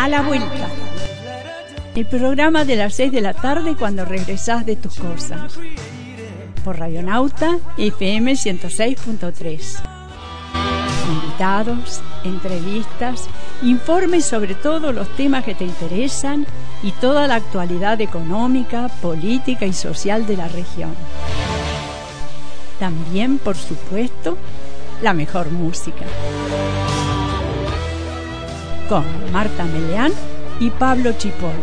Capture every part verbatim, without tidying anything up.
A la vuelta. El programa de las seis de la tarde cuando regresás de tus cosas. Por Radionauta F M ciento seis punto tres. Invitados, entrevistas, informes sobre todos los temas que te interesan y toda la actualidad económica, política y social de la región. También, por supuesto, la mejor música. Con Marta Meleán y Pablo Chipola.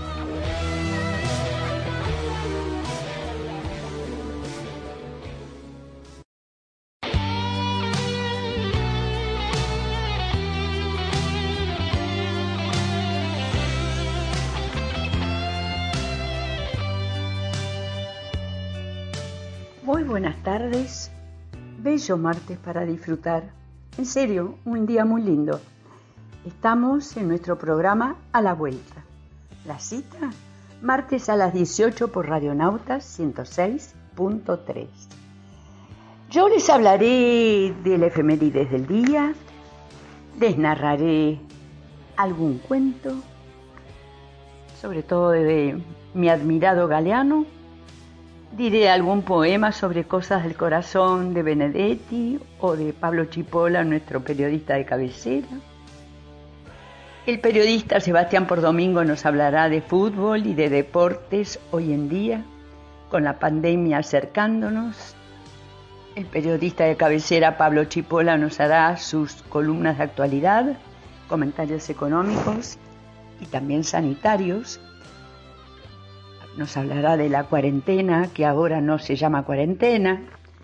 Muy buenas tardes, bello martes para disfrutar, en serio, un día muy lindo. Estamos en nuestro programa A la Vuelta. La cita, martes a las dieciocho por Radionauta ciento seis punto tres. Yo les hablaré del efemérides del día, les narraré algún cuento, sobre todo de mi admirado Galeano. Diré algún poema sobre cosas del corazón de Benedetti o de Pablo Chipola, nuestro periodista de cabecera. El periodista Sebastián Pordomingo nos hablará de fútbol y de deportes hoy en día, con la pandemia acercándonos. El periodista de cabecera Pablo Chipola nos hará sus columnas de actualidad, comentarios económicos y también sanitarios. Nos hablará de la cuarentena, que ahora no se llama cuarentena.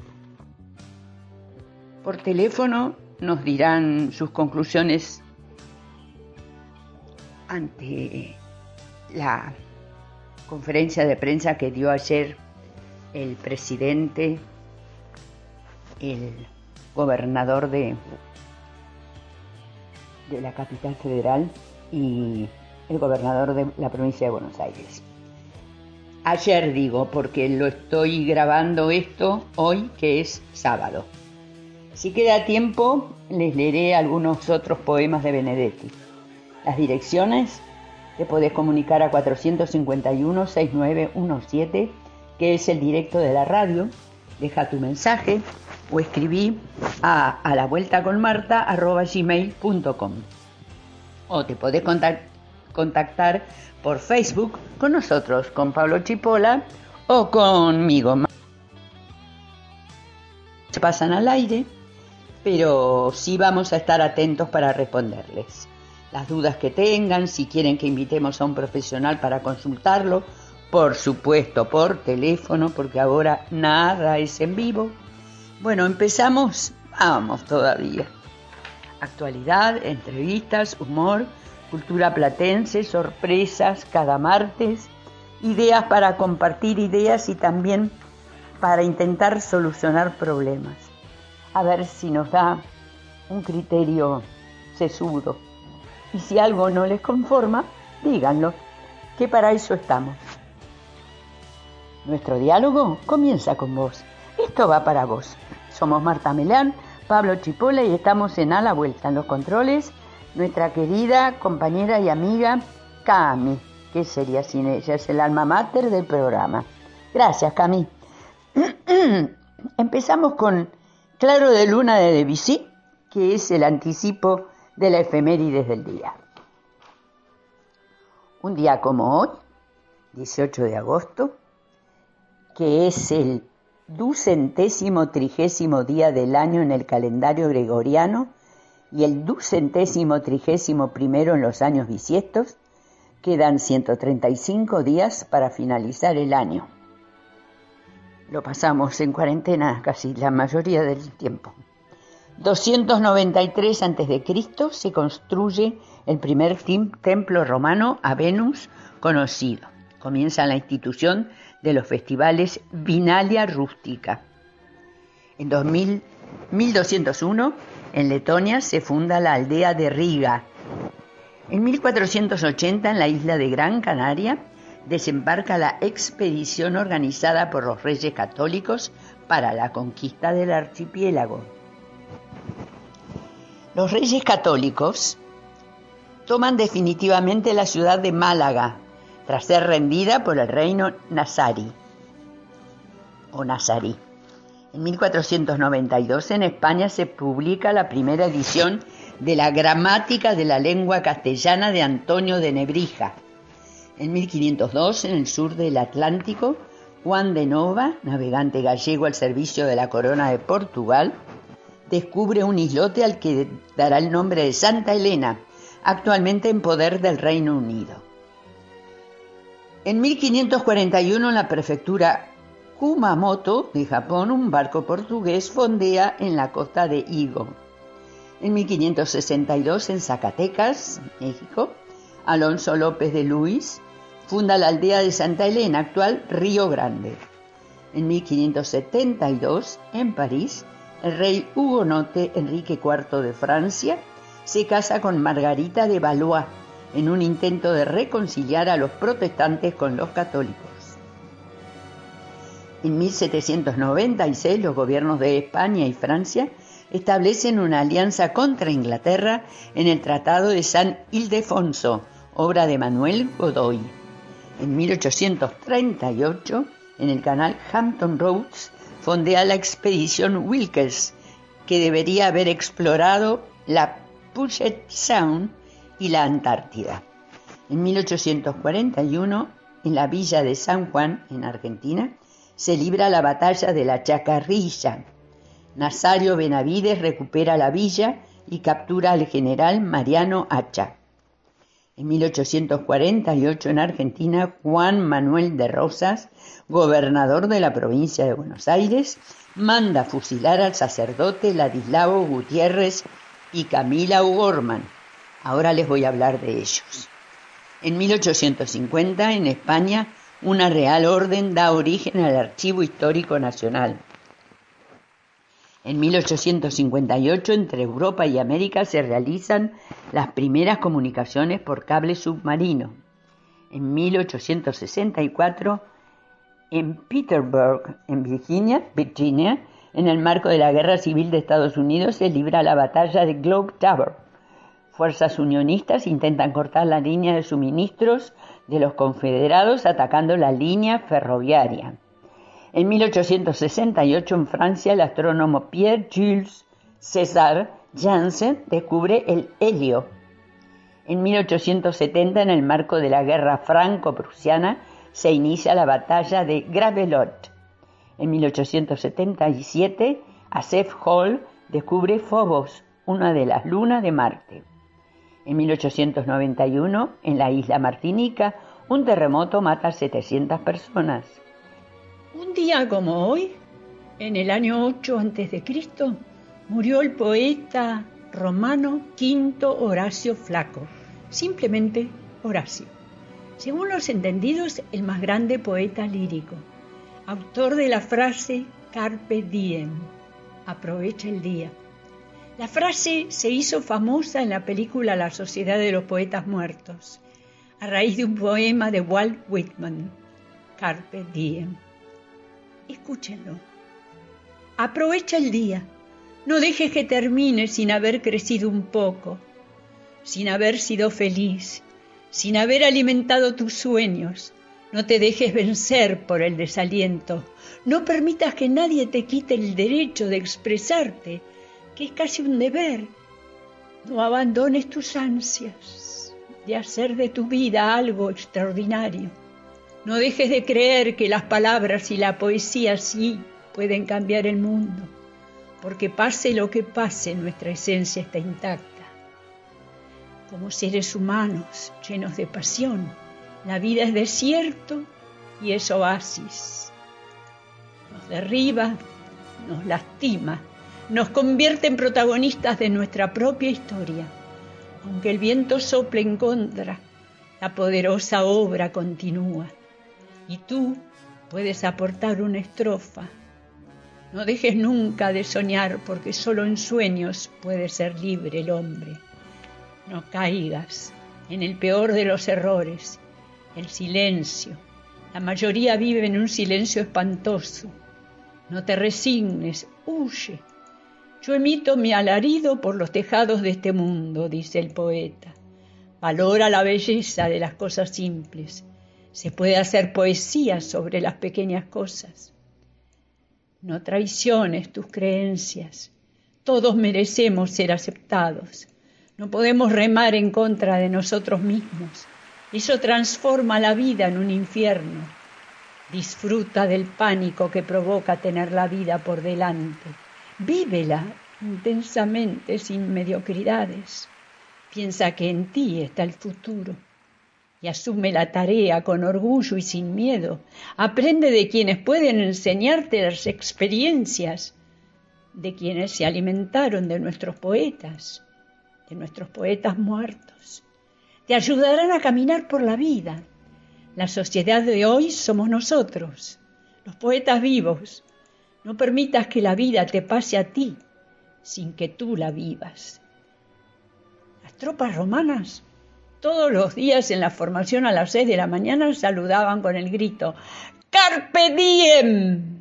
Por teléfono nos dirán sus conclusiones ante la conferencia de prensa que dio ayer el presidente, el gobernador de, de la capital federal y el gobernador de la provincia de Buenos Aires. Ayer digo, porque lo estoy grabando esto hoy, que es sábado. Si queda tiempo, les leeré algunos otros poemas de Benedetti. Las direcciones, te podés comunicar a cuatrocientos cincuenta y uno, sesenta y nueve diecisiete, que es el directo de la radio. Deja tu mensaje o escribí a, a la vuelta con marta arroba gmail punto com. O te podés contactar contactar por Facebook con nosotros, con Pablo Chipola o conmigo. Se pasan al aire, pero sí vamos a estar atentos para responderles. Las dudas que tengan, si quieren que invitemos a un profesional para consultarlo, por supuesto por teléfono, porque ahora nada es en vivo. Bueno, empezamos, vamos todavía. Actualidad, entrevistas, humor, cultura platense, sorpresas cada martes, ideas para compartir ideas y también para intentar solucionar problemas. A ver si nos da un criterio sesudo. Y si algo no les conforma, díganlo, que para eso estamos. Nuestro diálogo comienza con vos. Esto va para vos. Somos Marta Meleán, Pablo Chipola y estamos en A la Vuelta, en los controles, nuestra querida compañera y amiga Cami. ¿Qué sería sin ella? Es el alma mater del programa. Gracias, Cami. Empezamos con Claro de Luna de Debussy, que es el anticipo de la efemérides del día. Un día como hoy, dieciocho de agosto, que es el ducentésimo trigésimo día del año en el calendario gregoriano y el ducentésimo trigésimo primero en los años bisiestos, quedan ciento treinta y cinco días para finalizar el año. Lo pasamos en cuarentena casi la mayoría del tiempo. doscientos noventa y tres antes de Cristo se construye el primer tim- templo romano a Venus conocido. Comienza la institución de los festivales Vinalia Rústica. En dos mil, mil doscientos uno, en Letonia se funda la aldea de Riga. En mil cuatrocientos ochenta, en la isla de Gran Canaria, desembarca la expedición organizada por los Reyes Católicos para la conquista del archipiélago. Los Reyes Católicos toman definitivamente la ciudad de Málaga, tras ser rendida por el reino nazarí o nazarí. En mil cuatrocientos noventa y dos en España se publica la primera edición de la Gramática de la Lengua Castellana de Antonio de Nebrija. En mil quinientos dos, en el sur del Atlántico, Juan de Nova, navegante gallego al servicio de la corona de Portugal, descubre un islote al que dará el nombre de Santa Elena, actualmente en poder del Reino Unido. En mil quinientos cuarenta y uno, en la prefectura Kumamoto de Japón, un barco portugués fondea en la costa de Higo. En mil quinientos sesenta y dos, en Zacatecas, México, Alonso López de Luis funda la aldea de Santa Elena, actual Río Grande. En mil quinientos setenta y dos, en París, el rey hugonote Enrique cuarto de Francia se casa con Margarita de Valois en un intento de reconciliar a los protestantes con los católicos. En mil setecientos noventa y seis, los gobiernos de España y Francia establecen una alianza contra Inglaterra en el Tratado de San Ildefonso, obra de Manuel Godoy. En mil ochocientos treinta y ocho, en el canal Hampton Roads, fondea la expedición Wilkes, que debería haber explorado la Puget Sound y la Antártida. En mil ochocientos cuarenta y uno, en la villa de San Juan, en Argentina, se libra la batalla de la Chacarrilla. Nazario Benavides recupera la villa y captura al general Mariano Hacha. En mil ochocientos cuarenta y ocho, en Argentina, Juan Manuel de Rosas, gobernador de la provincia de Buenos Aires, manda fusilar al sacerdote Ladislao Gutiérrez y Camila O'Gorman. Ahora les voy a hablar de ellos. En mil ochocientos cincuenta, en España, una Real Orden da origen al Archivo Histórico Nacional. En mil ochocientos cincuenta y ocho, entre Europa y América se realizan las primeras comunicaciones por cable submarino. En mil ochocientos sesenta y cuatro, en Petersburg, en Virginia, Virginia, en el marco de la Guerra Civil de Estados Unidos, se libra la batalla de Globe Tower. Fuerzas unionistas intentan cortar la línea de suministros de los confederados atacando la línea ferroviaria. En mil ochocientos sesenta y ocho, en Francia, el astrónomo Pierre-Jules César Janssen descubre el helio. En mil ochocientos setenta, en el marco de la Guerra Franco-Prusiana, se inicia la batalla de Gravelotte. En mil ochocientos setenta y siete, Asaph Hall descubre Phobos, una de las lunas de Marte. En mil ochocientos noventa y uno, en la isla Martinica, un terremoto mata a setecientas personas. Un día como hoy, en el año ocho antes de Cristo, murió el poeta romano Quinto Horacio Flaco, simplemente Horacio. Según los entendidos, el más grande poeta lírico, autor de la frase Carpe Diem, aprovecha el día. La frase se hizo famosa en la película La Sociedad de los Poetas Muertos, a raíz de un poema de Walt Whitman, Carpe Diem. Escúchenlo. Aprovecha el día. No dejes que termine sin haber crecido un poco, sin haber sido feliz, sin haber alimentado tus sueños. No te dejes vencer por el desaliento. No permitas que nadie te quite el derecho de expresarte, que es casi un deber. No abandones tus ansias de hacer de tu vida algo extraordinario. No dejes de creer que las palabras y la poesía sí pueden cambiar el mundo, porque pase lo que pase, nuestra esencia está intacta. Como seres humanos llenos de pasión, la vida es desierto y es oasis. Nos derriba, nos lastima, nos convierte en protagonistas de nuestra propia historia. Aunque el viento sople en contra, la poderosa obra continúa. Y tú puedes aportar una estrofa. No dejes nunca de soñar, porque solo en sueños puede ser libre el hombre. No caigas en el peor de los errores, el silencio. La mayoría vive en un silencio espantoso. No te resignes, huye. Yo emito mi alarido por los tejados de este mundo, dice el poeta. Valora la belleza de las cosas simples. Se puede hacer poesía sobre las pequeñas cosas. No traiciones tus creencias. Todos merecemos ser aceptados. No podemos remar en contra de nosotros mismos. Eso transforma la vida en un infierno. Disfruta del pánico que provoca tener la vida por delante. Vívela intensamente, sin mediocridades. Piensa que en ti está el futuro y asume la tarea con orgullo y sin miedo. Aprende de quienes pueden enseñarte las experiencias, de quienes se alimentaron de nuestros poetas, de nuestros poetas muertos. Te ayudarán a caminar por la vida. La sociedad de hoy somos nosotros, los poetas vivos. No permitas que la vida te pase a ti sin que tú la vivas. Las tropas romanas todos los días en la formación a las seis de la mañana saludaban con el grito ¡Carpe diem!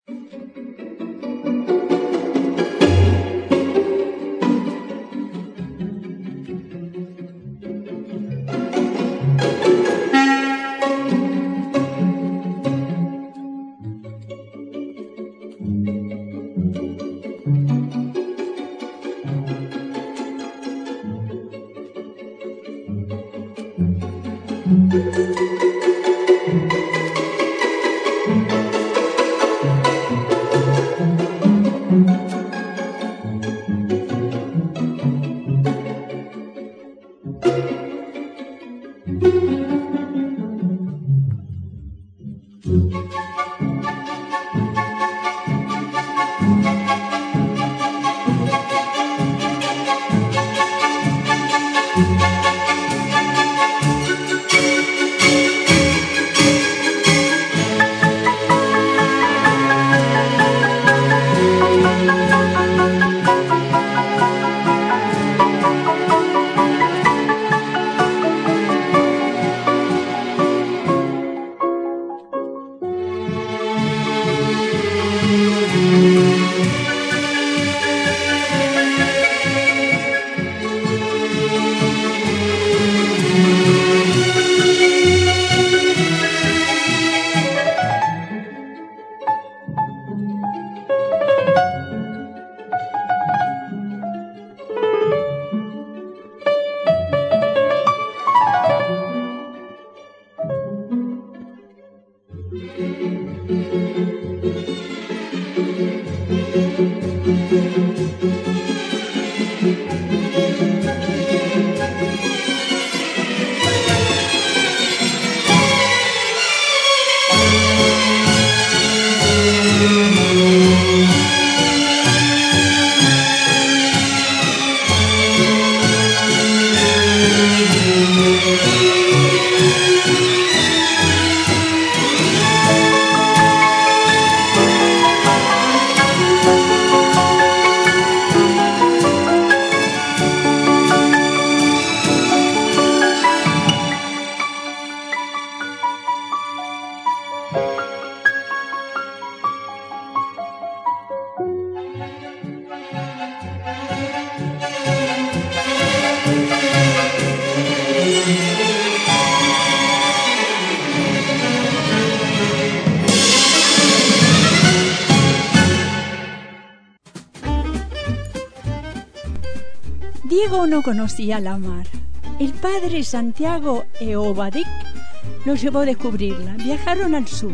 Diego no conocía la mar. El padre Santiago Eobadik lo llevó a descubrirla. Viajaron al sur.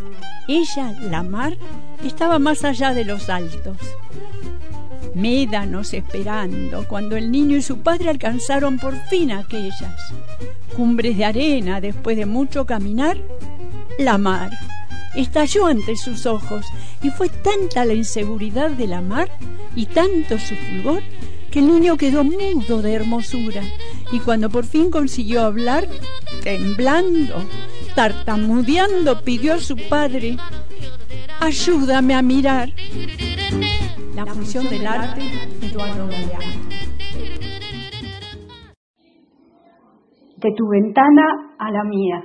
Ella, la mar, estaba más allá de los altos. Médanos esperando cuando el niño y su padre alcanzaron por fin aquellas cumbres de arena. Después de mucho caminar, la mar estalló ante sus ojos y fue tanta la inseguridad de la mar y tanto su fulgor que el niño quedó mudo de hermosura, y cuando por fin consiguió hablar, temblando, tartamudeando, pidió a su padre: ayúdame a mirar. La función del arte, Eduardo Galeano. De tu ventana a la mía,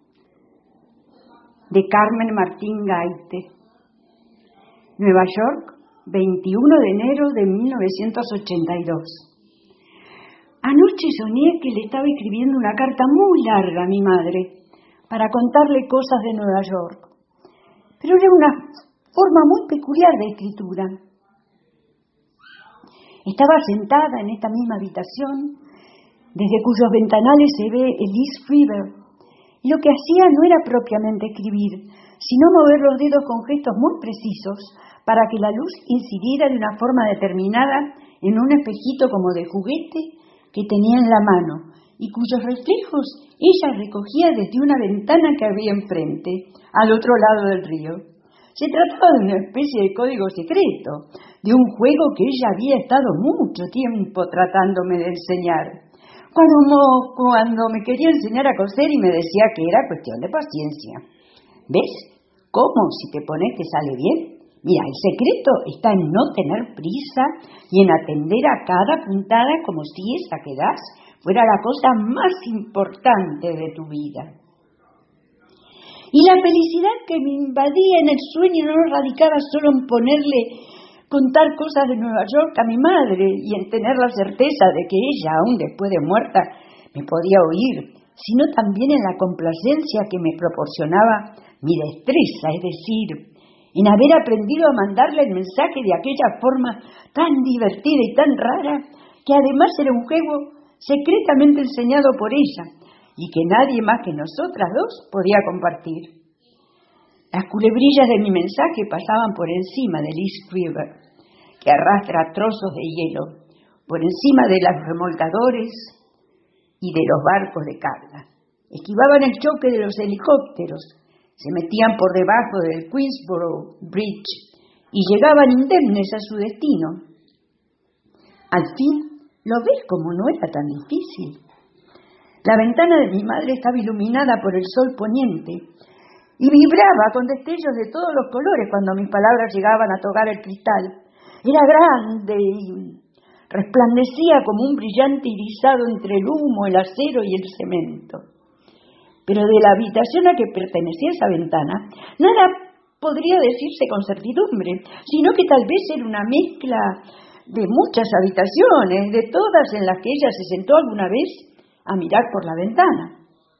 de Carmen Martín Gaite. Nueva York, veintiuno de enero de mil novecientos ochenta y dos. Anoche soñé que le estaba escribiendo una carta muy larga a mi madre para contarle cosas de Nueva York, pero era una forma muy peculiar de escritura. Estaba sentada en esta misma habitación, desde cuyos ventanales se ve el East River, y lo que hacía no era propiamente escribir, sino mover los dedos con gestos muy precisos para que la luz incidiera de una forma determinada en un espejito como de juguete que tenía en la mano y cuyos reflejos ella recogía desde una ventana que había enfrente, al otro lado del río. Se trataba de una especie de código secreto, de un juego que ella había estado mucho tiempo tratándome de enseñar. Cuando, cuando me quería enseñar a coser y me decía que era cuestión de paciencia. ¿Ves cómo si te pones te sale bien? Mira, el secreto está en no tener prisa y en atender a cada puntada como si esa que das fuera la cosa más importante de tu vida. Y la felicidad que me invadía en el sueño no radicaba solo en ponerle contar cosas de Nueva York a mi madre y en tener la certeza de que ella, aún después de muerta, me podía oír, sino también en la complacencia que me proporcionaba mi destreza, es decir, en haber aprendido a mandarle el mensaje de aquella forma tan divertida y tan rara, que además era un juego secretamente enseñado por ella y que nadie más que nosotras dos podía compartir. Las culebrillas de mi mensaje pasaban por encima del East River, que arrastra trozos de hielo, por encima de los remolcadores y de los barcos de carga. Esquivaban el choque de los helicópteros, se metían por debajo del Queensboro Bridge y llegaban indemnes a su destino. Al fin, ¿lo ves como no era tan difícil? La ventana de mi madre estaba iluminada por el sol poniente y vibraba con destellos de todos los colores cuando mis palabras llegaban a tocar el cristal. Era grande y resplandecía como un brillante irisado entre el humo, el acero y el cemento. Pero de la habitación a que pertenecía esa ventana, nada podría decirse con certidumbre, sino que tal vez era una mezcla de muchas habitaciones, de todas en las que ella se sentó alguna vez a mirar por la ventana.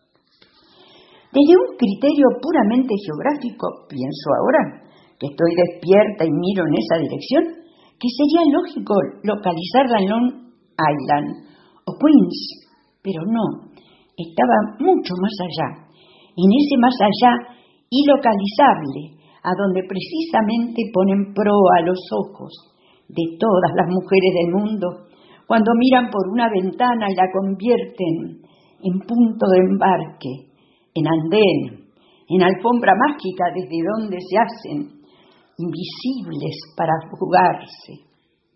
Desde un criterio puramente geográfico, pienso ahora, que estoy despierta y miro en esa dirección, que sería lógico localizarla en Long Island o Queens, pero no. Estaba mucho más allá, en ese más allá ilocalizable, a donde precisamente ponen proa los ojos de todas las mujeres del mundo, cuando miran por una ventana y la convierten en punto de embarque, en andén, en alfombra mágica desde donde se hacen invisibles para fugarse.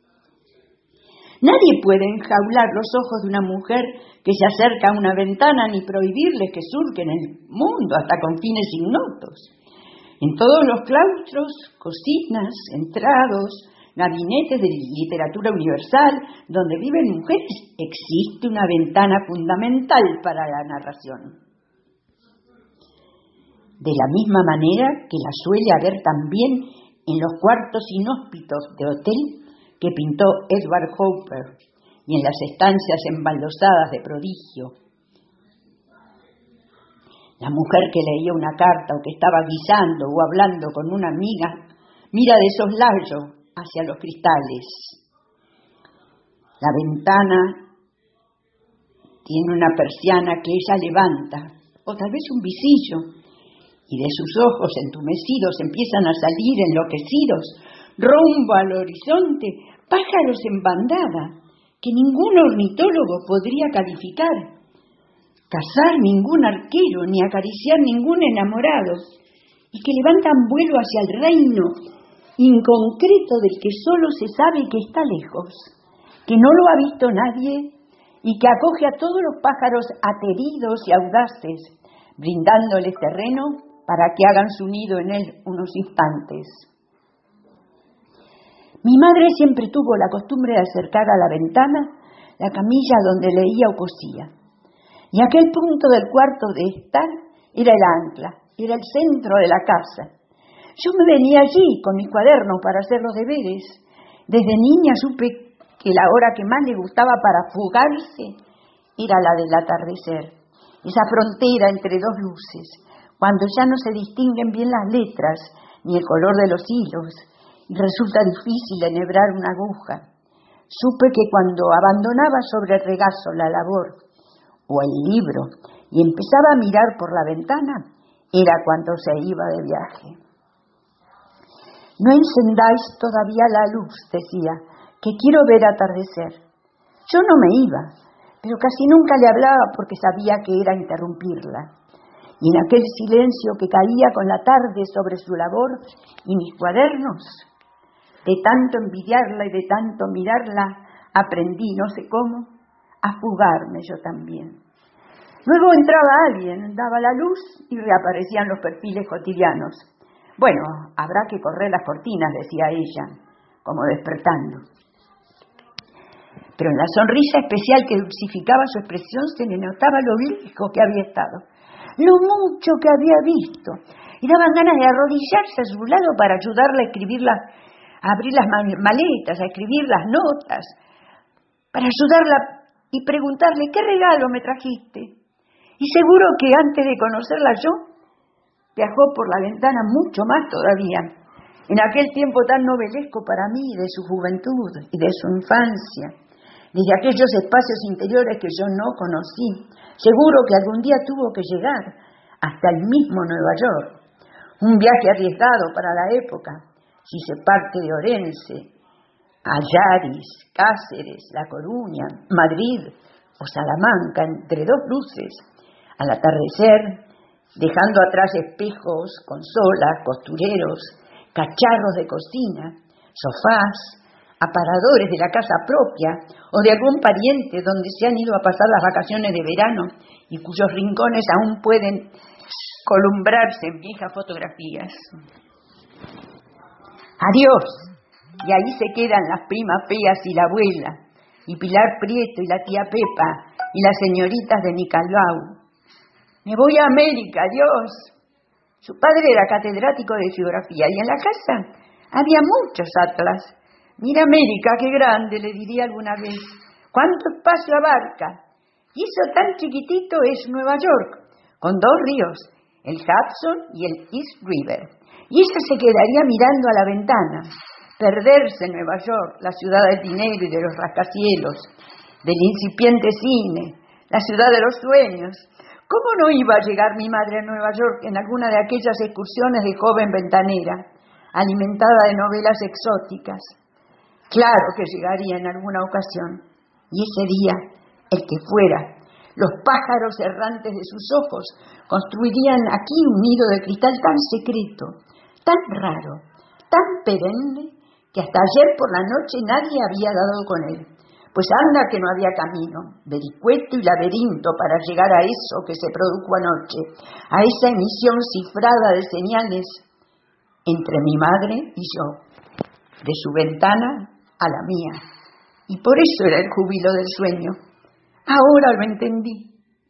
Nadie puede enjaular los ojos de una mujer que se acerca a una ventana ni prohibirles que surquen el mundo hasta con fines ignotos. En todos los claustros, cocinas, entrados, gabinetes de literatura universal, donde viven mujeres, existe una ventana fundamental para la narración. De la misma manera que la suele haber también en los cuartos inhóspitos de hotel que pintó Edward Hopper y en las estancias embaldosadas de prodigio. La mujer que leía una carta o que estaba guisando o hablando con una amiga mira de soslayo hacia los cristales. La ventana tiene una persiana que ella levanta, o tal vez un visillo, y de sus ojos entumecidos empiezan a salir enloquecidos rumbo al horizonte pájaros en bandada que ningún ornitólogo podría calificar, cazar ningún arquero ni acariciar ningún enamorado, y que levantan vuelo hacia el reino inconcreto del que solo se sabe que está lejos, que no lo ha visto nadie y que acoge a todos los pájaros ateridos y audaces, brindándoles terreno para que hagan su nido en él unos instantes. Mi madre siempre tuvo la costumbre de acercar a la ventana la camilla donde leía o cosía, y aquel punto del cuarto de estar era el ancla, era el centro de la casa. Yo me venía allí con mis cuadernos para hacer los deberes. Desde niña supe que la hora que más le gustaba para fugarse era la del atardecer, esa frontera entre dos luces, cuando ya no se distinguen bien las letras ni el color de los hilos, y resulta difícil enhebrar una aguja. Supe que cuando abandonaba sobre el regazo la labor o el libro y empezaba a mirar por la ventana, era cuando se iba de viaje. No encendáis todavía la luz, decía, que quiero ver atardecer. Yo no me iba, pero casi nunca le hablaba porque sabía que era interrumpirla. Y en aquel silencio que caía con la tarde sobre su labor y mis cuadernos, de tanto envidiarla y de tanto mirarla, aprendí, no sé cómo, a fugarme yo también. Luego entraba alguien, daba la luz y reaparecían los perfiles cotidianos. Bueno, habrá que correr las cortinas, decía ella, como despertando. Pero en la sonrisa especial que dulcificaba su expresión se le notaba lo lejos que había estado, lo mucho que había visto, y daban ganas de arrodillarse a su lado para ayudarla a escribir las, a abrir las maletas, a escribir las notas, para ayudarla y preguntarle, ¿qué regalo me trajiste? Y seguro que antes de conocerla yo, viajó por la ventana mucho más todavía, en aquel tiempo tan novelesco para mí, de su juventud y de su infancia, desde aquellos espacios interiores que yo no conocí. Seguro que algún día tuvo que llegar hasta el mismo Nueva York. Un viaje arriesgado para la época, si se parte de Orense, a Yaris, Cáceres, La Coruña, Madrid o Salamanca, entre dos luces, al atardecer, dejando atrás espejos, consolas, costureros, cacharros de cocina, sofás, aparadores de la casa propia o de algún pariente donde se han ido a pasar las vacaciones de verano y cuyos rincones aún pueden columbrarse en viejas fotografías. Adiós, y ahí se quedan las primas feas y la abuela, y Pilar Prieto y la tía Pepa y las señoritas de Nicalau. Me voy a América, adiós. Su padre era catedrático de geografía y en la casa había muchos atlas. Mira América, qué grande, le diría alguna vez. ¿Cuánto espacio abarca? Y eso tan chiquitito es Nueva York, con dos ríos, el Hudson y el East River. Y ella se quedaría mirando a la ventana, perderse en Nueva York, la ciudad del dinero y de los rascacielos, del incipiente cine, la ciudad de los sueños. ¿Cómo no iba a llegar mi madre a Nueva York en alguna de aquellas excursiones de joven ventanera, alimentada de novelas exóticas? Claro que llegaría en alguna ocasión, y ese día, el que fuera, los pájaros errantes de sus ojos construirían aquí un nido de cristal tan secreto, tan raro, tan perenne, que hasta ayer por la noche nadie había dado con él. Pues anda que no había camino, vericueto y laberinto para llegar a eso que se produjo anoche, a esa emisión cifrada de señales entre mi madre y yo, de su ventana a la mía. Y por eso era el júbilo del sueño. Ahora lo entendí.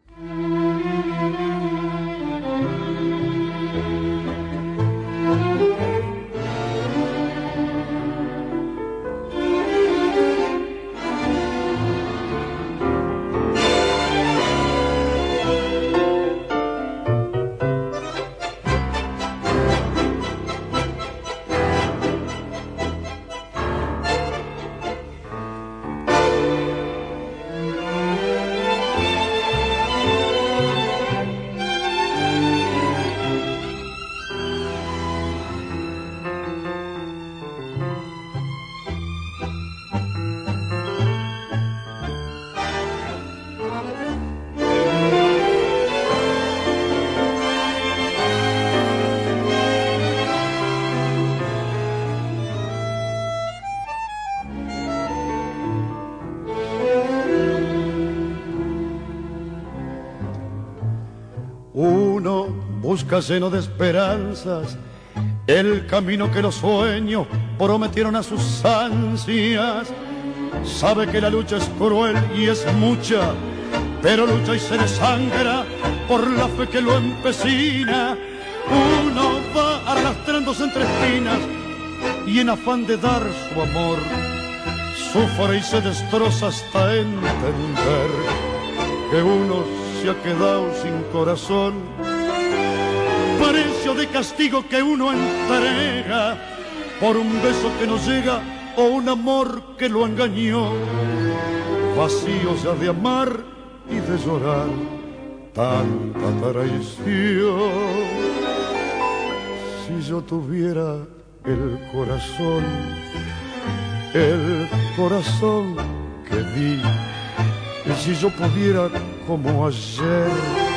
Busca lleno de esperanzas el camino que los sueños prometieron a sus ansias. Sabe que la lucha es cruel y es mucha, pero lucha y se desangra por la fe que lo empecina. Uno va arrastrándose entre espinas y en afán de dar su amor sufre y se destroza hasta entender que uno se ha quedado sin corazón, precio de castigo que uno entrega por un beso que no llega o un amor que lo engañó, vacío ya de amar y de llorar tanta traición. Si yo tuviera el corazón, el corazón que di, y si yo pudiera como ayer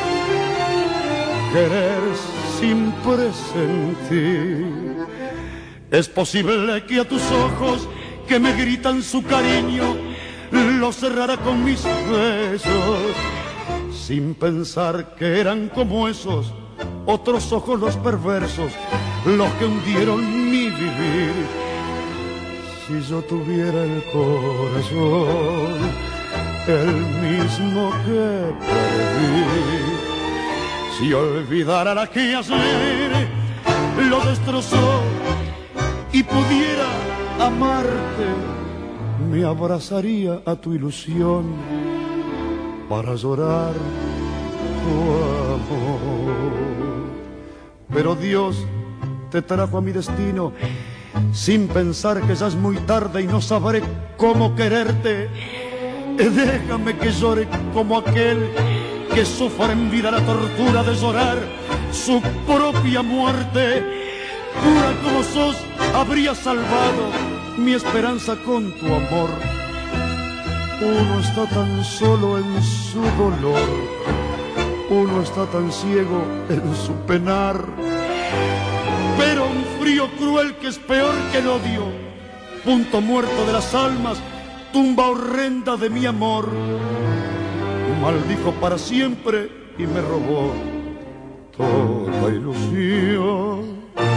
querer sin presentir, es posible que a tus ojos que me gritan su cariño los cerrara con mis besos, sin pensar que eran como esos otros ojos los perversos, los que hundieron mi vivir. Si yo tuviera el corazón, el mismo que perdí, si olvidara la que ayer lo destrozó y pudiera amarte, me abrazaría a tu ilusión para llorar tu amor. Pero Dios te trajo a mi destino sin pensar que ya es muy tarde y no sabré cómo quererte. Déjame que llore como aquel que sufre en vida la tortura de llorar su propia muerte. Pura como sos, habría salvado mi esperanza con tu amor. Uno está tan solo en su dolor, uno está tan ciego en su penar, pero un frío cruel que es peor que el odio, punto muerto de las almas, tumba horrenda de mi amor, maldijo para siempre y me robó toda ilusión.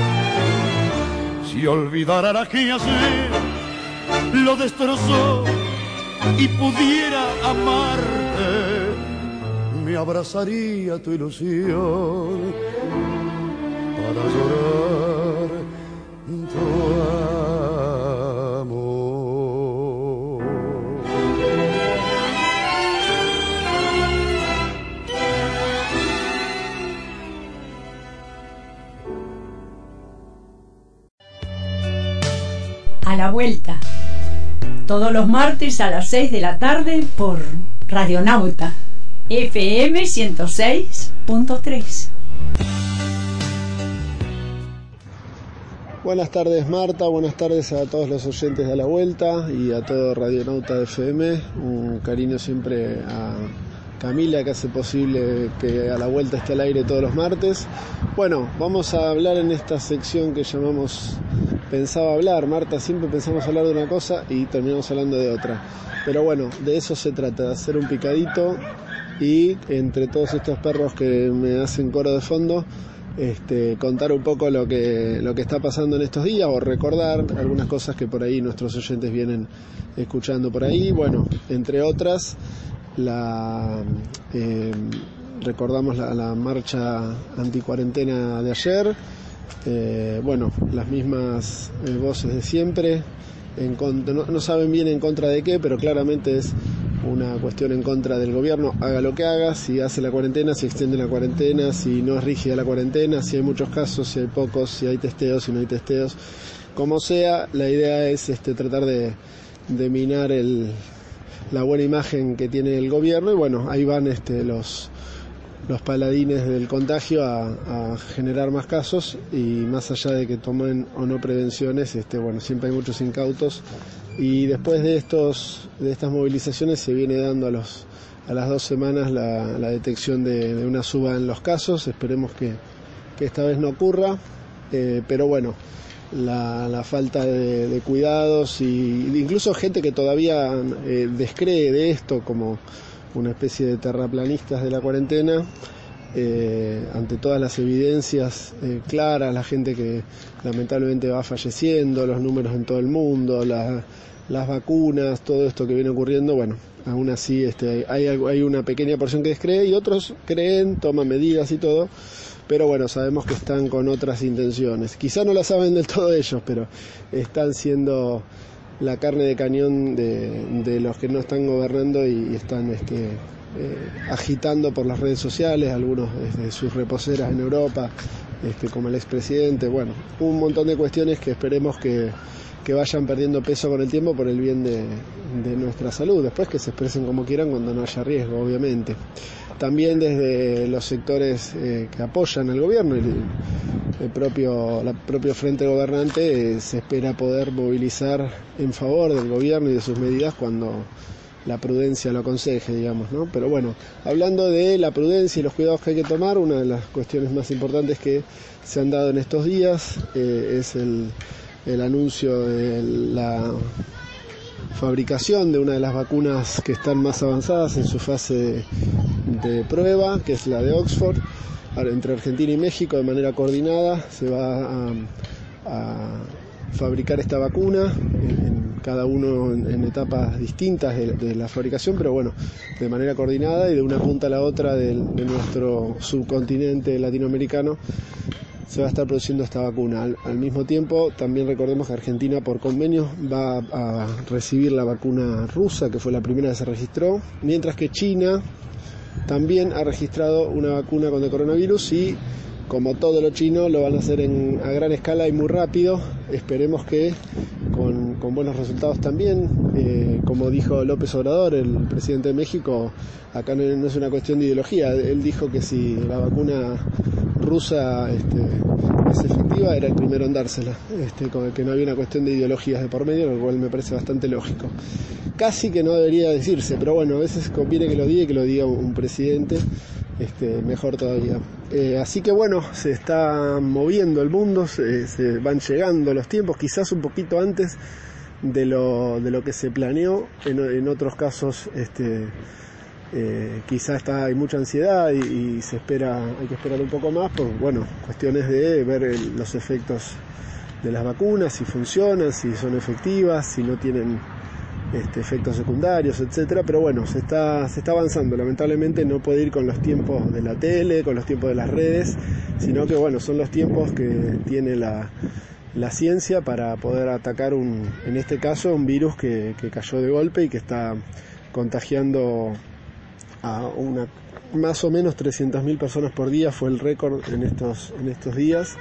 Si olvidara la que ayer lo destrozó y pudiera amarte, me abrazaría tu ilusión para llorar tu amor. A la vuelta, todos los martes a las seis de la tarde por Radionauta F M ciento seis punto tres. Buenas tardes Marta, buenas tardes a todos los oyentes de A la Vuelta y a todo Radionauta F M. Un cariño siempre a Camila, que hace posible que A la Vuelta esté al aire todos los martes. Bueno, vamos a hablar en esta sección que llamamos Pensaba Hablar. Marta, siempre pensamos hablar de una cosa y terminamos hablando de otra. Pero bueno, de eso se trata, de hacer un picadito y entre todos estos perros que me hacen coro de fondo, Este, contar un poco lo que, lo que está pasando en estos días o recordar algunas cosas que por ahí nuestros oyentes vienen escuchando por ahí. Bueno, entre otras, la, eh, recordamos la, la marcha anticuarentena de ayer. Eh, bueno, las mismas eh, voces de siempre, en contra, no, no saben bien en contra de qué, pero claramente es una cuestión en contra del gobierno, haga lo que haga, si hace la cuarentena, si extiende la cuarentena, si no es rígida la cuarentena, si hay muchos casos, si hay pocos, si hay testeos, si no hay testeos, como sea, la idea es este, tratar de, de minar el, la buena imagen que tiene el gobierno y bueno, ahí van este, los, los paladines del contagio a, a generar más casos y más allá de que tomen o no prevenciones, este, bueno, siempre hay muchos incautos. Y después de estos de estas movilizaciones se viene dando a los a las dos semanas la, la detección de, de una suba en los casos. Esperemos que, que esta vez no ocurra, eh, pero bueno, la, la falta de, de cuidados y incluso gente que todavía eh, descree de esto como una especie de terraplanistas de la cuarentena. Eh, ante todas las evidencias eh, claras, la gente que lamentablemente va falleciendo, los números en todo el mundo, la, las vacunas, todo esto que viene ocurriendo, bueno, aún así este, hay, hay una pequeña porción que descree y otros creen, toman medidas y todo, pero bueno, sabemos que están con otras intenciones. Quizá no la saben del todo ellos, pero están siendo la carne de cañón de, de los que no están gobernando y están este, eh, agitando por las redes sociales, algunos desde sus reposeras en Europa, este, como el expresidente. Bueno, un montón de cuestiones que esperemos que, que vayan perdiendo peso con el tiempo por el bien de, de nuestra salud. Después que se expresen como quieran cuando no haya riesgo, obviamente. También desde los sectores eh, que apoyan al gobierno, el, el propio, la propio frente gobernante, eh, se espera poder movilizar en favor del gobierno y de sus medidas cuando la prudencia lo aconseje, digamos, ¿no? Pero bueno, hablando de la prudencia y los cuidados que hay que tomar, una de las cuestiones más importantes que se han dado en estos días eh, es el, el anuncio de la fabricación de una de las vacunas que están más avanzadas en su fase de, de prueba, que es la de Oxford. Entre Argentina y México, de manera coordinada, se va a, a fabricar esta vacuna, en, en cada uno en, en etapas distintas de, de la fabricación, pero bueno, de manera coordinada y de una punta a la otra de, de nuestro subcontinente latinoamericano se va a estar produciendo esta vacuna. Al, al mismo tiempo, también recordemos que Argentina, por convenio, va a, a recibir la vacuna rusa, que fue la primera que se registró, mientras que China también ha registrado una vacuna contra el coronavirus y, como todo lo chino, lo van a hacer en, a gran escala y muy rápido. Esperemos que con, con buenos resultados también. Eh, como dijo López Obrador, el presidente de México, acá no, no es una cuestión de ideología. Él dijo que si la vacuna rusa este, es efectiva, era el primero en dársela, este, con el que no había una cuestión de ideologías de por medio, lo cual me parece bastante lógico. Casi que no debería decirse, pero bueno, a veces conviene que lo diga y que lo diga un presidente, este, mejor todavía. Eh, así que bueno, se está moviendo el mundo, se, se van llegando los tiempos, quizás un poquito antes de lo, de lo que se planeó. En, en otros casos este, eh, quizás está, hay mucha ansiedad y, y se espera, hay que esperar un poco más por, bueno, cuestiones de ver el, los efectos de las vacunas, si funcionan, si son efectivas, si no tienen Este, efectos secundarios, etcétera, pero bueno, se está, se está avanzando. Lamentablemente no puede ir con los tiempos de la tele, con los tiempos de las redes, sino que bueno, son los tiempos que tiene la, la ciencia para poder atacar un, en este caso, un virus que, que cayó de golpe y que está contagiando a una, más o menos trescientas mil personas por día, fue el récord en estos, en estos días,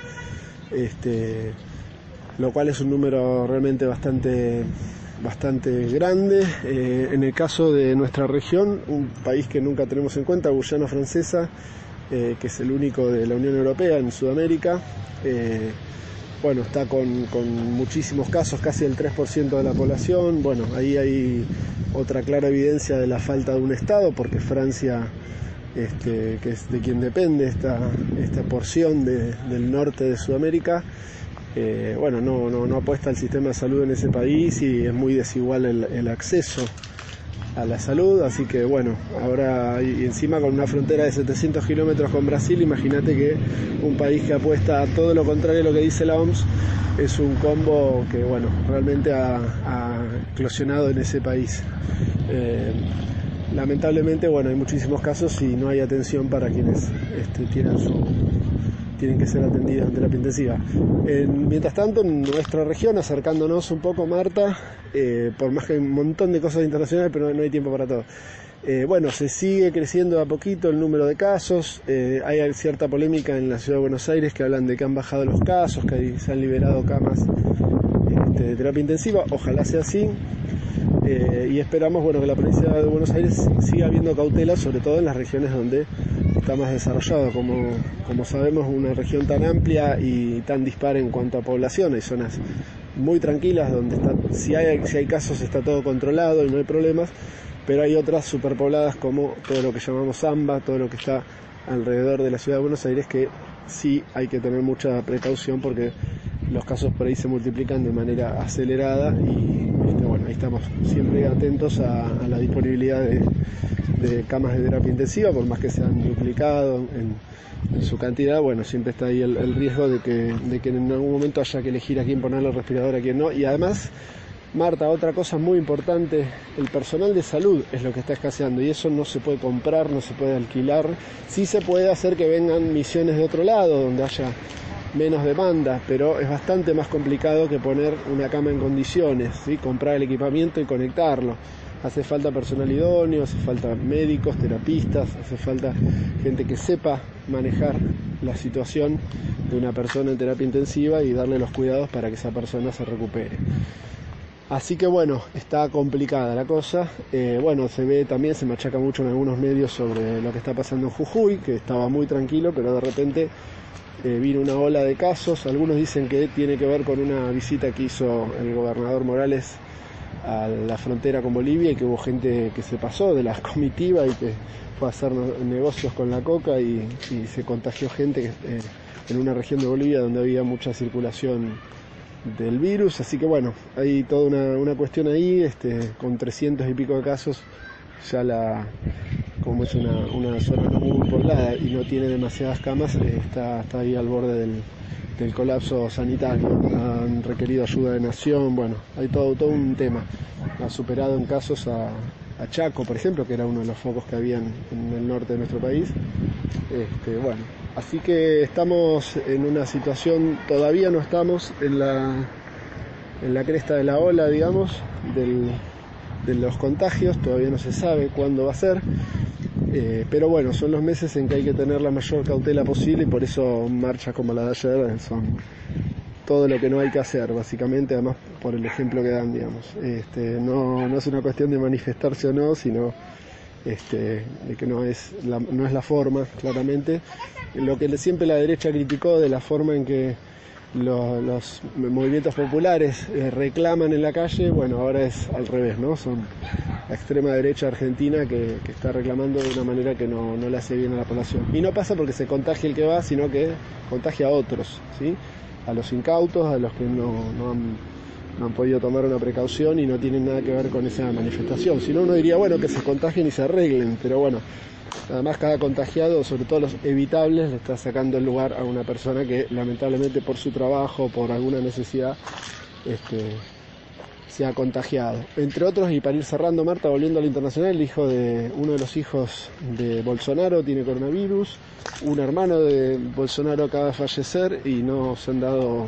este, lo cual es un número realmente bastante bastante grande. Eh, en el caso de nuestra región, un país que nunca tenemos en cuenta, Guyana Francesa, eh, que es el único de la Unión Europea en Sudamérica, eh, bueno, está con, con muchísimos casos, casi el tres por ciento de la población. Bueno, ahí hay otra clara evidencia de la falta de un Estado, porque Francia, este, que es de quien depende esta, esta porción de, del norte de Sudamérica, Eh, bueno, no, no, no apuesta al sistema de salud en ese país y es muy desigual el, el acceso a la salud, así que bueno, ahora y encima con una frontera de setecientos kilómetros con Brasil, imagínate que un país que apuesta a todo lo contrario a lo que dice la O M S es un combo que bueno, realmente ha, ha eclosionado en ese país. Eh, lamentablemente, bueno, hay muchísimos casos y no hay atención para quienes este, tienen su tienen que ser atendidas en terapia intensiva. Eh, mientras tanto, en nuestra región, acercándonos un poco, Marta, eh, por más que hay un montón de cosas internacionales, pero no hay tiempo para todo. Eh, bueno, se sigue creciendo a poquito el número de casos, eh, hay cierta polémica en la ciudad de Buenos Aires que hablan de que han bajado los casos, que hay, se han liberado camas este, de terapia intensiva, ojalá sea así. Eh, y esperamos bueno que la provincia de Buenos Aires siga habiendo cautela, sobre todo en las regiones donde está más desarrollado. Como, como sabemos, una región tan amplia y tan dispar en cuanto a población, hay zonas muy tranquilas donde está, si hay, si hay casos está todo controlado y no hay problemas, pero hay otras superpobladas como todo lo que llamamos AMBA, todo lo que está alrededor de la ciudad de Buenos Aires, que sí hay que tener mucha precaución porque los casos por ahí se multiplican de manera acelerada y este, bueno, ahí estamos siempre atentos a, a la disponibilidad de, de camas de terapia intensiva, por más que se han duplicado en, en su cantidad, bueno, siempre está ahí el, el riesgo de que, de que en algún momento haya que elegir a quién ponerle el respirador, a quién no, y además, Marta, otra cosa muy importante, el personal de salud es lo que está escaseando y eso no se puede comprar, no se puede alquilar. Sí se puede hacer que vengan misiones de otro lado, donde haya menos demanda, pero es bastante más complicado que poner una cama en condiciones, ¿sí? Comprar el equipamiento y conectarlo. Hace falta personal idóneo, hace falta médicos, terapistas, hace falta gente que sepa manejar la situación de una persona en terapia intensiva y darle los cuidados para que esa persona se recupere. Así que bueno, está complicada la cosa. Eh, bueno, se ve también, se machaca mucho en algunos medios sobre lo que está pasando en Jujuy, que estaba muy tranquilo, pero de repente eh, vino una ola de casos. Algunos dicen que tiene que ver con una visita que hizo el gobernador Morales a la frontera con Bolivia y que hubo gente que se pasó de la comitiva y que fue a hacer negocios con la coca y, y se contagió gente eh, en una región de Bolivia donde había mucha circulación del virus. Así que bueno, hay toda una, una cuestión ahí, este, con trescientos y pico de casos, ya la, como es una, una zona no muy poblada y no tiene demasiadas camas, eh, está, está ahí al borde del, del colapso sanitario. Han requerido ayuda de Nación, bueno, hay todo, todo un tema. Ha superado en casos a, a Chaco, por ejemplo, que era uno de los focos que habían en el norte de nuestro país. Este, bueno, así que estamos en una situación, todavía no estamos en la, en la cresta de la ola, digamos, del, de los contagios, todavía no se sabe cuándo va a ser. Eh, pero bueno, son los meses en que hay que tener la mayor cautela posible y por eso marchas como la de ayer son todo lo que no hay que hacer, básicamente, además por el ejemplo que dan, digamos. Este, no, no es una cuestión de manifestarse o no, sino este, de que no es, la, no es la forma, claramente. Lo que siempre la derecha criticó de la forma en que los, los movimientos populares eh, reclaman en la calle, bueno, ahora es al revés, ¿no? Son la extrema derecha argentina que, que está reclamando de una manera que no, no le hace bien a la población. Y no pasa porque se contagie el que va, sino que contagia a otros, ¿sí? A los incautos, a los que no, no, han, no han podido tomar una precaución y no tienen nada que ver con esa manifestación. Si no, uno diría, bueno, que se contagien y se arreglen, pero bueno, además cada contagiado, sobre todo los evitables, le está sacando el lugar a una persona que lamentablemente por su trabajo, por alguna necesidad, este, se ha contagiado. Entre otros, y para ir cerrando, Marta, volviendo al internacional, el hijo de uno de los hijos de Bolsonaro tiene coronavirus, un hermano de Bolsonaro acaba de fallecer y no se han dado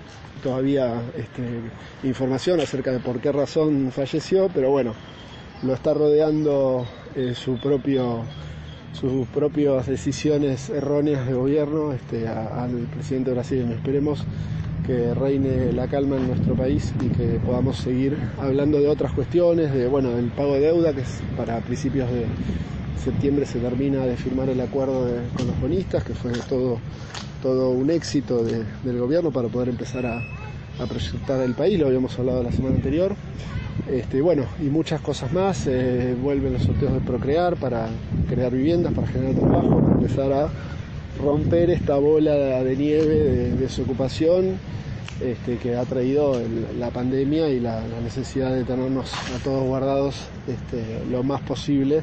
todavía este, información acerca de por qué razón falleció, pero bueno, lo está rodeando eh, su propio sus propias decisiones erróneas de gobierno este, a, al presidente brasileño. Esperemos que reine la calma en nuestro país y que podamos seguir hablando de otras cuestiones, de bueno, del pago de deuda, que es para principios de septiembre se termina de firmar el acuerdo de, con los bonistas, que fue todo, todo un éxito de, del gobierno para poder empezar a, a proyectar el país, lo habíamos hablado la semana anterior. Este, bueno, y muchas cosas más, eh, vuelven los sorteos de Procrear para crear viviendas, para generar trabajo, para empezar a romper esta bola de nieve de desocupación este, que ha traído el, la pandemia y la, la necesidad de tenernos a todos guardados este, lo más posible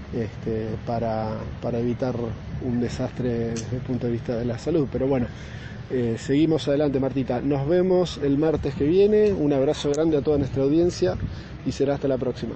este, para, para evitar un desastre desde el punto de vista de la salud. Pero bueno, eh, seguimos adelante, Martita. Nos vemos el martes que viene. Un abrazo grande a toda nuestra audiencia y será hasta la próxima.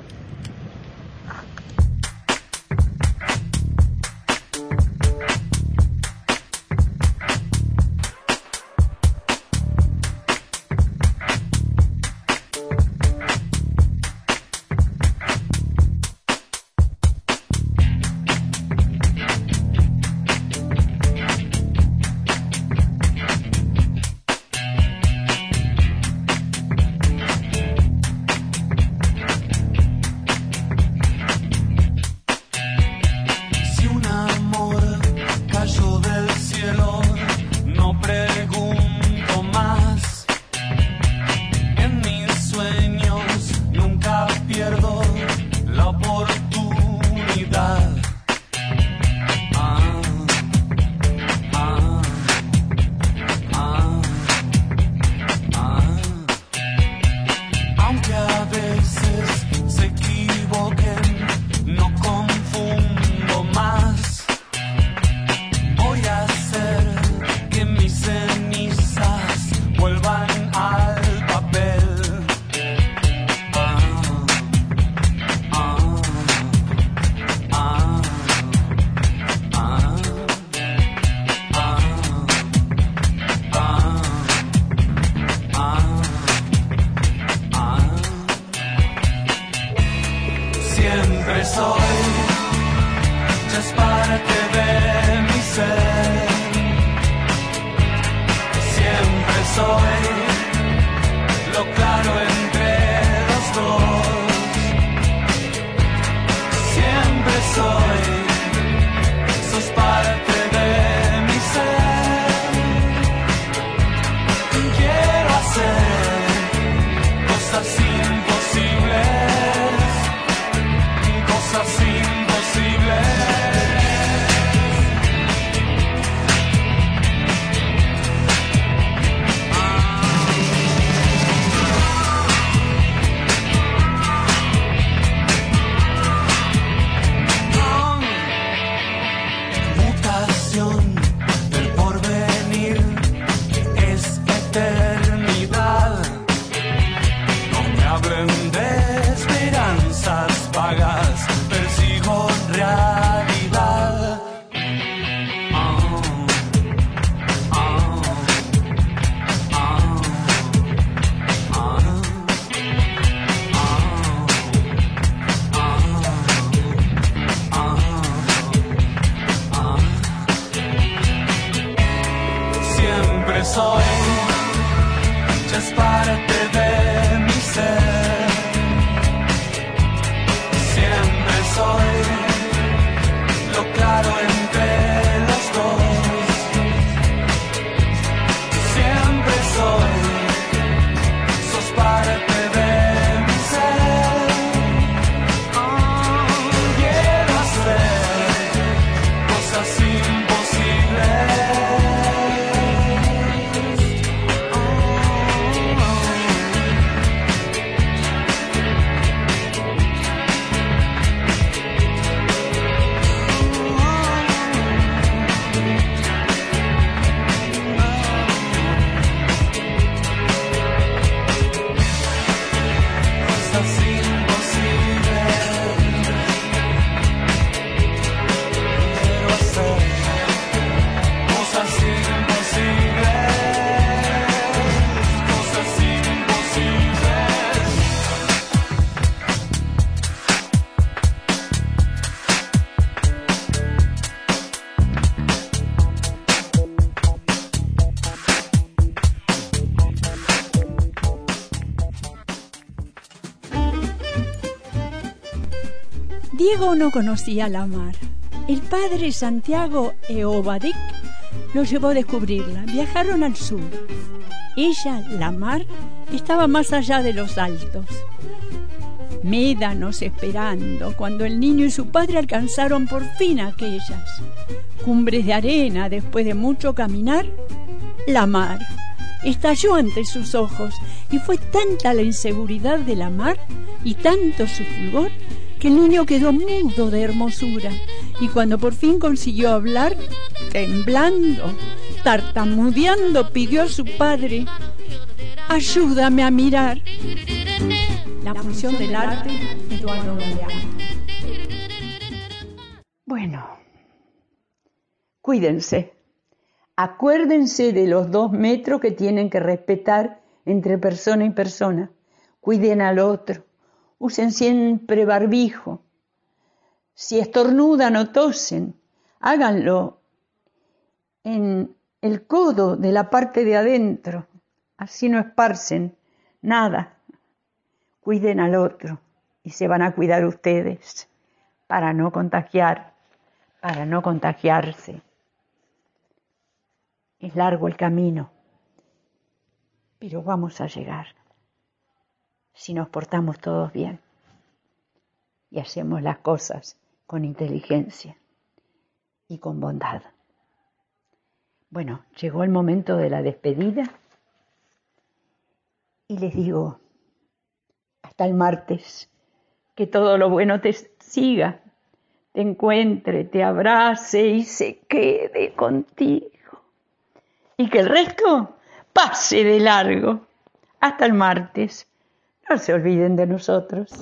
soy, ya es parte de mi ser. Siempre soy lo claro entre los dos. Siempre soy, sos parte de mi ser. Oh, quiero hacer cosas imposibles. Diego no conocía la mar. El padre Santiago Eobadik lo llevó a descubrirla. Viajaron al sur. Ella, la mar, estaba más allá de los altos. Médanos esperando cuando el niño y su padre alcanzaron por fin aquellas cumbres de arena. Después de mucho caminar, la mar estalló ante sus ojos y fue tanta la inseguridad de la mar y tanto su fulgor que el niño quedó mudo de hermosura, y cuando por fin consiguió hablar, temblando, tartamudeando, pidió a su padre: ayúdame a mirar. La función del arte, Eduardo Galeano. Bueno, cuídense. Acuérdense de los dos metros que tienen que respetar entre persona y persona. Cuiden al otro. Usen siempre barbijo. Si estornudan o tosen, háganlo en el codo de la parte de adentro. Así no esparcen nada. Cuiden al otro y se van a cuidar ustedes para no contagiar, para no contagiarse. Es largo el camino, pero vamos a llegar. Si nos portamos todos bien y hacemos las cosas con inteligencia y con bondad. Bueno, llegó el momento de la despedida y les digo, hasta el martes, que todo lo bueno te siga, te encuentre, te abrace y se quede contigo. Y que el resto pase de largo. Hasta el martes. No se olviden de nosotros.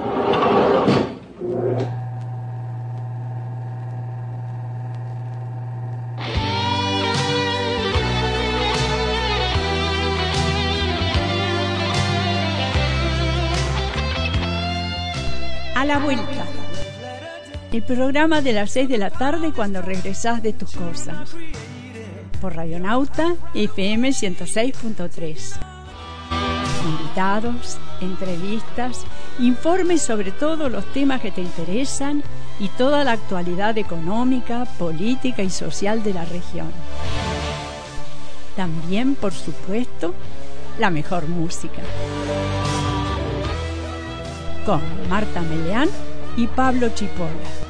A la vuelta. El programa de las seis de la tarde cuando regresás de tus cosas. Por Radionauta F M ciento seis punto tres. Invitados, entrevistas, informes sobre todos los temas que te interesan y toda la actualidad económica, política y social de la región. También, por supuesto, la mejor música. Con Marta Meleán y Pablo Chipola.